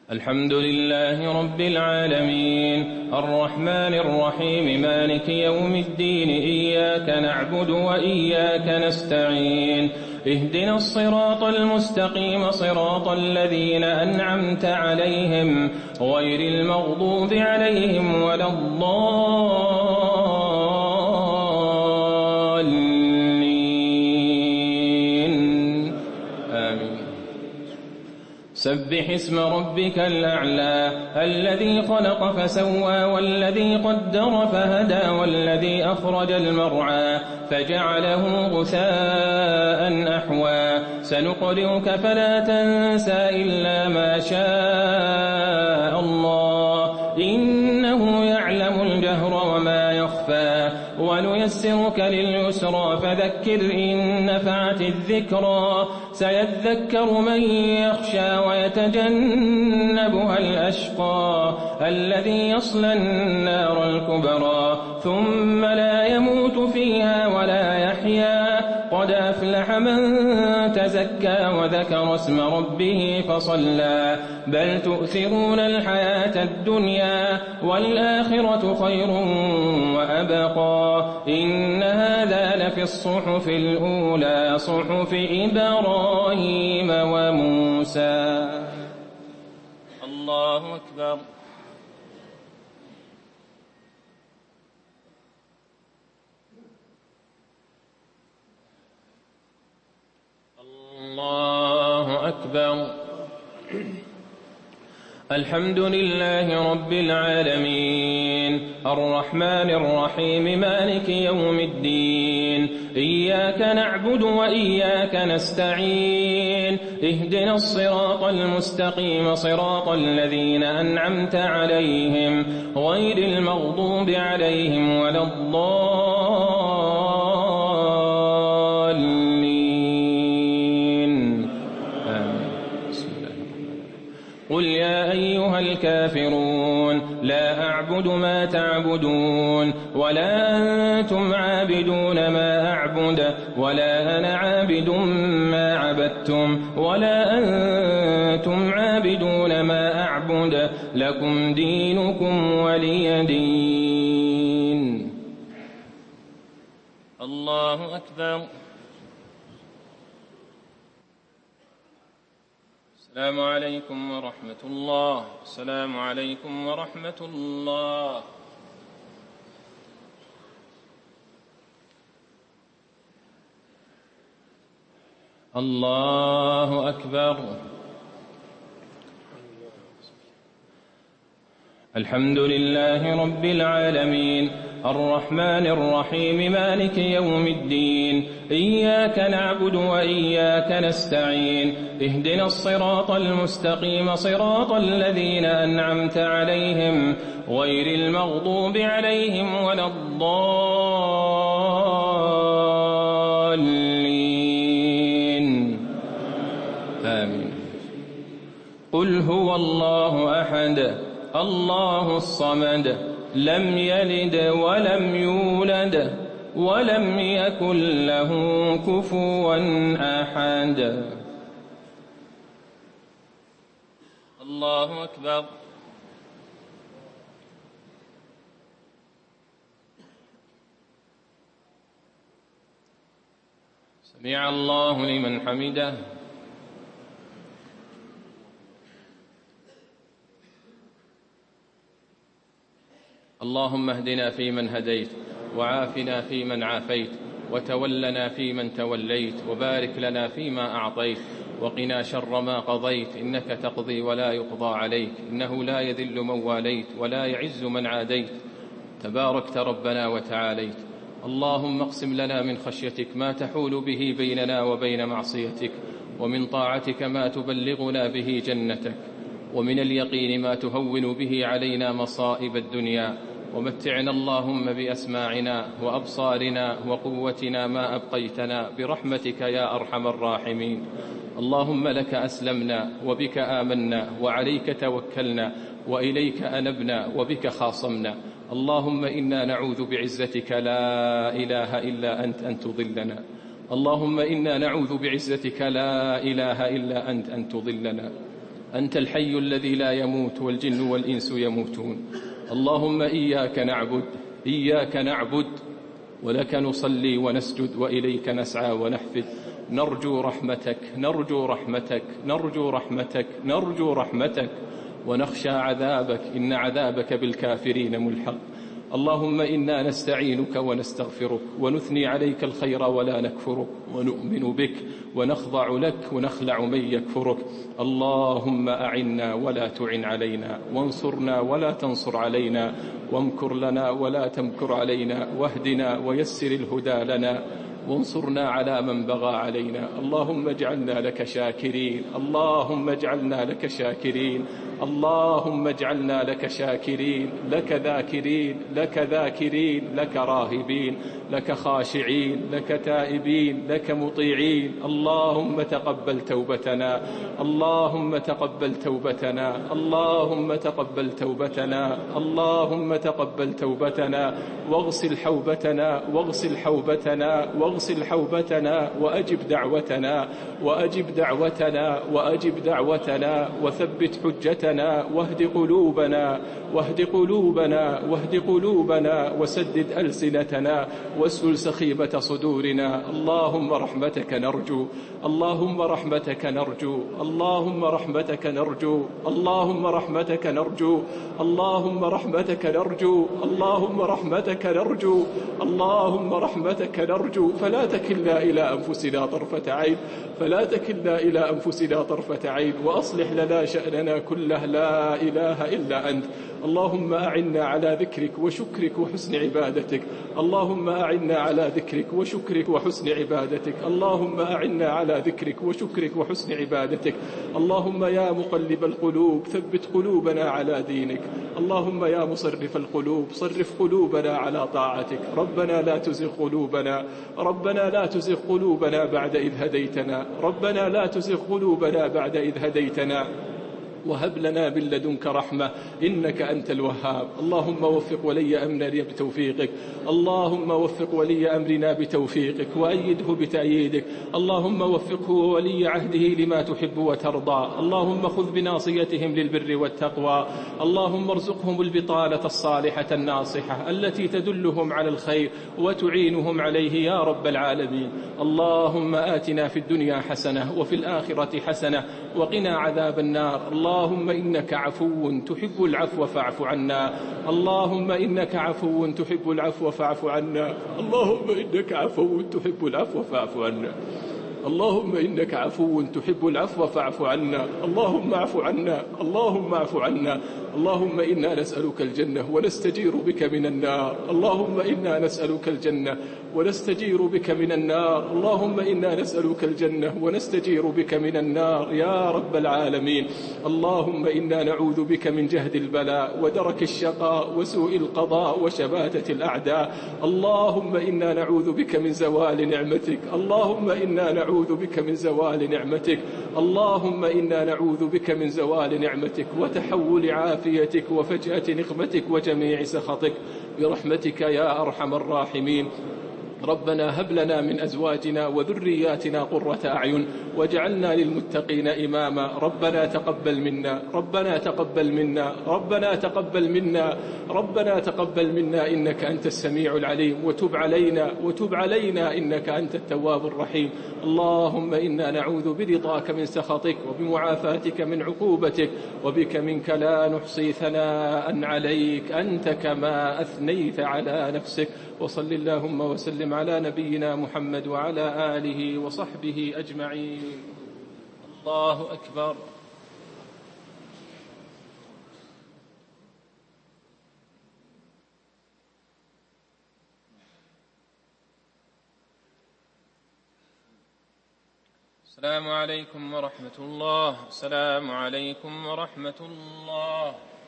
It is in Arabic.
الحمد لله رب العالمين الرحمن الرحيم مالك يوم الدين إياك نعبد وإياك نستعين اهدنا الصراط المستقيم صراط الذين أنعمت عليهم غير المغضوب عليهم ولا الضالين آمين. سبح اسم ربك الأعلى الذي خلق فسوى والذي قدر فهدى والذي أخرج المرعى فجعله غثاء أحوى سنقرئك فلا تنسى إلا ما شاء الله إنه يعلم الجهر وما يخفى ونيسرك لليسرى فذكر إن نفعت الذكرى سيذكر من يخشى ويتجنبها الأشقى الذي يصلى النار الكبرى ثم لا يموت فيها ولا يحيا قد أفلح من تزكى وذكر اسم ربه فصلى بل تؤثرون الحياة الدنيا والآخرة خير وأبقى إن هذا لفي الصحف الأولى صحف إبراهيم وموسى. الله أكبر. الله أكبر. الحمد لله رب العالمين الرحمن الرحيم مالك يوم الدين إياك نعبد وإياك نستعين اهدنا الصراط المستقيم صراط الذين أنعمت عليهم غير المغضوب عليهم ولا الضالين آمين. قل يا أيها الكافرون لا أعبد ما تعبدون ولا أنتم عابدون ما أعبد ولا أنا عابد ما عبدتم ولا أنتم عابدون ما أعبد لكم دينكم ولي دين. الله أكبر. السلام عليكم ورحمة الله. السلام عليكم ورحمة الله. الله أكبر. الحمد لله رب العالمين الرحمن الرحيم مالك يوم الدين إياك نعبد وإياك نستعين اهدنا الصراط المستقيم صراط الذين أنعمت عليهم غير المغضوب عليهم ولا الضالين آمين. قل هو الله أحد الله الصمد لم يلد ولم يولد ولم يكن له كفوا أحد. الله أكبر. سمع الله لمن حمده. اللهم اهدنا فيمن هديت وعافنا فيمن عافيت وتولنا فيمن توليت وبارك لنا فيما أعطيت وقنا شر ما قضيت إنك تقضي ولا يقضى عليك إنه لا يذل من واليت ولا يعز من عاديت تباركت ربنا وتعاليت. اللهم اقسم لنا من خشيتك ما تحول به بيننا وبين معصيتك ومن طاعتك ما تبلغنا به جنتك ومن اليقين ما تهون به علينا مصائب الدنيا ومتعنا اللهم بأسماعنا وأبصارنا وقوتنا ما أبقيتنا برحمتك يا أرحم الراحمين. اللهم لك أسلمنا وبك آمنا وعليك توكلنا وإليك أنبنا وبك خاصمنا. اللهم إنا نعوذ بعزتك لا إله إلا أنت أن تضلنا. اللهم إنا نعوذ بعزتك لا إله إلا أنت أن تضلنا. أنت الحي الذي لا يموت والجن والإنس يموتون. اللهم إياك نعبد ولك نصلي ونسجد وإليك نسعى ونحفد. نرجو رحمتك ونخشى عذابك، إن عذابك بالكافرين ملحق. اللهم إنا نستعينك ونستغفرك ونثني عليك الخير ولا نكفرك، ونؤمن بك ونخضع لك ونخلع من يكفرك. اللهم أعنا ولا تعن علينا، وانصرنا ولا تنصر علينا، وامكر لنا ولا تمكر علينا، واهدنا ويسر الهدى لنا، وانصرنا على من بغى علينا. اللهم اجعلنا لك شاكرين، اللهم اجعلنا لك شاكرين، اللهم اجعلنا لك شاكرين، لك ذاكرين، لك راهبين، لك خاشعين، لك تائبين، لك مطيعين. اللهم تقبل توبتنا، اللهم تقبل توبتنا، اللهم تقبل توبتنا، اللهم تقبل توبتنا، واغسل حوبتنا، واغسل حوبتنا، واغسل حوبتنا، وأجب دعوتنا، وأجب دعوتنا، وأجب دعوتنا، وثبت حجتنا، واهد قلوبنا، واهد قلوبنا، واهد قلوبنا، وسدد ألسنتنا، واسلل سخيبة صدورنا. اللهم رحمتك نرجو، اللهم رحمتك نرجو، اللهم رحمتك نرجو، اللهم رحمتك نرجو، اللهم رحمتك نرجو، اللهم رحمتك نرجو، اللهم رحمتك نرجو. فلا تكلنا إلى أنفسنا طرفة عين، فلا تكلنا إلى أنفسنا طرفة عين، وأصلح لنا شأننا كله، لا إله إلا أنت. اللهم أعنا على ذكرك وشكرك وحسن عبادتك، اللهم أعنا على ذكرك وشكرك وحسن عبادتك، اللهم أعنا على ذكرك وشكرك وحسن عبادتك. اللهم يا مقلب القلوب ثبت قلوبنا على دينك، اللهم يا مصرف القلوب صرف قلوبنا على طاعتك. ربنا لا تزغ قلوبنا، ربنا لا تزغ قلوبنا بعد إذ هديتنا، ربنا لا تزغ قلوبنا بعد إذ هديتنا، وهب لنا من لدنك رحمة إنك أنت الوهاب. اللهم وفق ولي أمرنا بتوفيقك، اللهم وفق ولي أمرنا بتوفيقك، وأيده بتأييدك. اللهم وفقه وولي عهده لما تحب وترضى. اللهم خذ بناصيتهم للبر والتقوى. اللهم ارزقهم البطانة الصالحة الناصحة التي تدلهم على الخير وتعينهم عليه يا رب العالمين. اللهم آتنا في الدنيا حسنة وفي الآخرة حسنة وقنا عذاب النار. اللهم إنك عفو تحب العفو فاعف عنا، اللهم إنك عفو تحب العفو فاعف عنا، اللهم إنك عفو تحب العفو فاعف عنا، اللهم إنك عفو تحب العفو فاعف عنا، اللهم اعف عنا، اللهم اعف عنا. اللهم إنا نسألك الجنة ونستجير بك من النار، اللهم إنا نسألك الجنة ونستجير بك من النار، اللهم إنا نسألك الجنة ونستجير بك من النار يا رب العالمين. اللهم إنا نعوذ بك من جهد البلاء ودرك الشقاء وسوء القضاء وشماتة الأعداء. اللهم إنا نعوذ بك من زوال نعمتك، اللهم إنا نعوذ بك من زوال نعمتك، اللهم إنا نعوذ بك من زوال نعمتك وتحول عافيتك وفجأة نقمتك وجميع سخطك برحمتك يا أرحم الراحمين. ربنا هب لنا من أزواجنا وذرياتنا قرة أعين واجعلنا للمتقين إماما. ربنا تقبل منا، ربنا تقبل منا، ربنا تقبل منا، ربنا تقبل منا إنك أنت السميع العليم، وتب علينا، وتب علينا إنك أنت التواب الرحيم. اللهم إنا نعوذ برضاك من سخطك وبمعافاتك من عقوبتك، وبك منك لا نحصي ثناء عليك أنت كما أثنيت على نفسك. وصل اللهم وسلم على نبينا محمد وعلى آله وصحبه أجمعين. الله أكبر. السلام عليكم ورحمة الله. السلام عليكم ورحمة الله.